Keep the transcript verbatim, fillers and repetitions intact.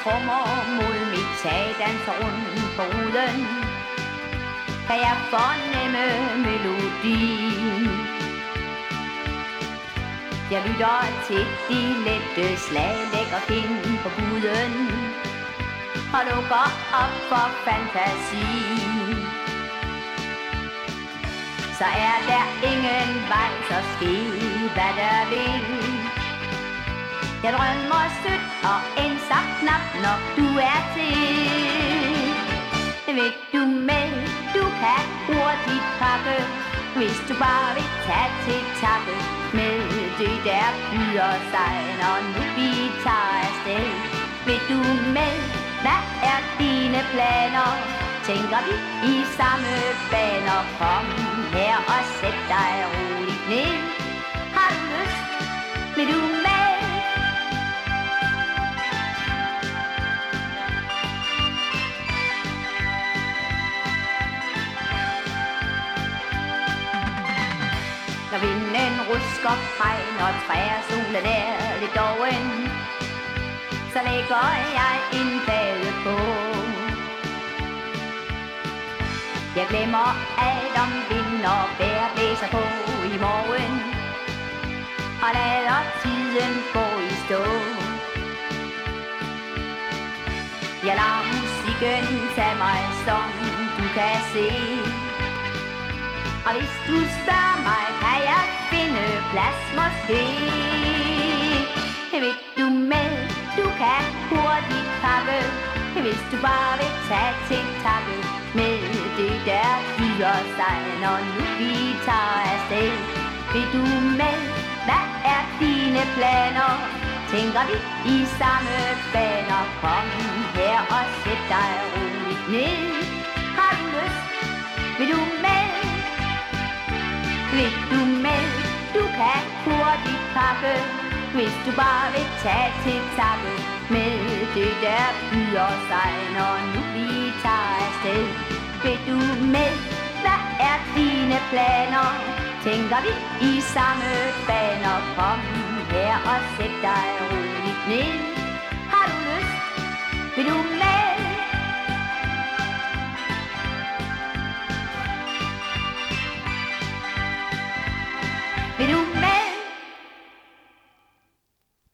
trommer mod mit tag, danser rundt på ruden, kan jeg fornemme melodien. Jeg lytter til de lette slag, lægger kind på huden og lukker op for fantasien. Så er der ingen vej, så ske hvad der vil. Jeg drømmer sødt og ensom knap nok du er til. Vil du med, du kan hurtigt pakke, hvis du bare vil tage til takke med det der byder sig, når nu vi tager afsted. Vil du med, hvad er dine planer? Tænker vi i samme baner? Kom her og sæt dig roligt ned. Har du lyst? Vil du med? Når vinden rusker hegn og træer, solen er lidt doven, så lægger jeg en plade på. Jeg glemmer alt om vind og vejr blæser på i morgen, og lader tiden gå i stå. Jeg lader musikken tage mig, som du kan se. Og hvis du spørger mig, kan jeg finde plads måske. Vil du med, du kan hurtigt pakke, hvis du bare vil tage til takke med det der byder sig, når nu vi tager afsted. Vil du med, hvad er dine planer? Tænker vi i samme baner? Kom her og sæt dig roligt ned. Har du lyst? Vil du med? Vil du med, du kan hurtigt pakke, hvis du bare vil tage til takke med det der byder sig, når nu vi tager afsted. Vil du med, hvad er dine planer? Tænker vi i samme baner? Kom her og sæt dig roligt.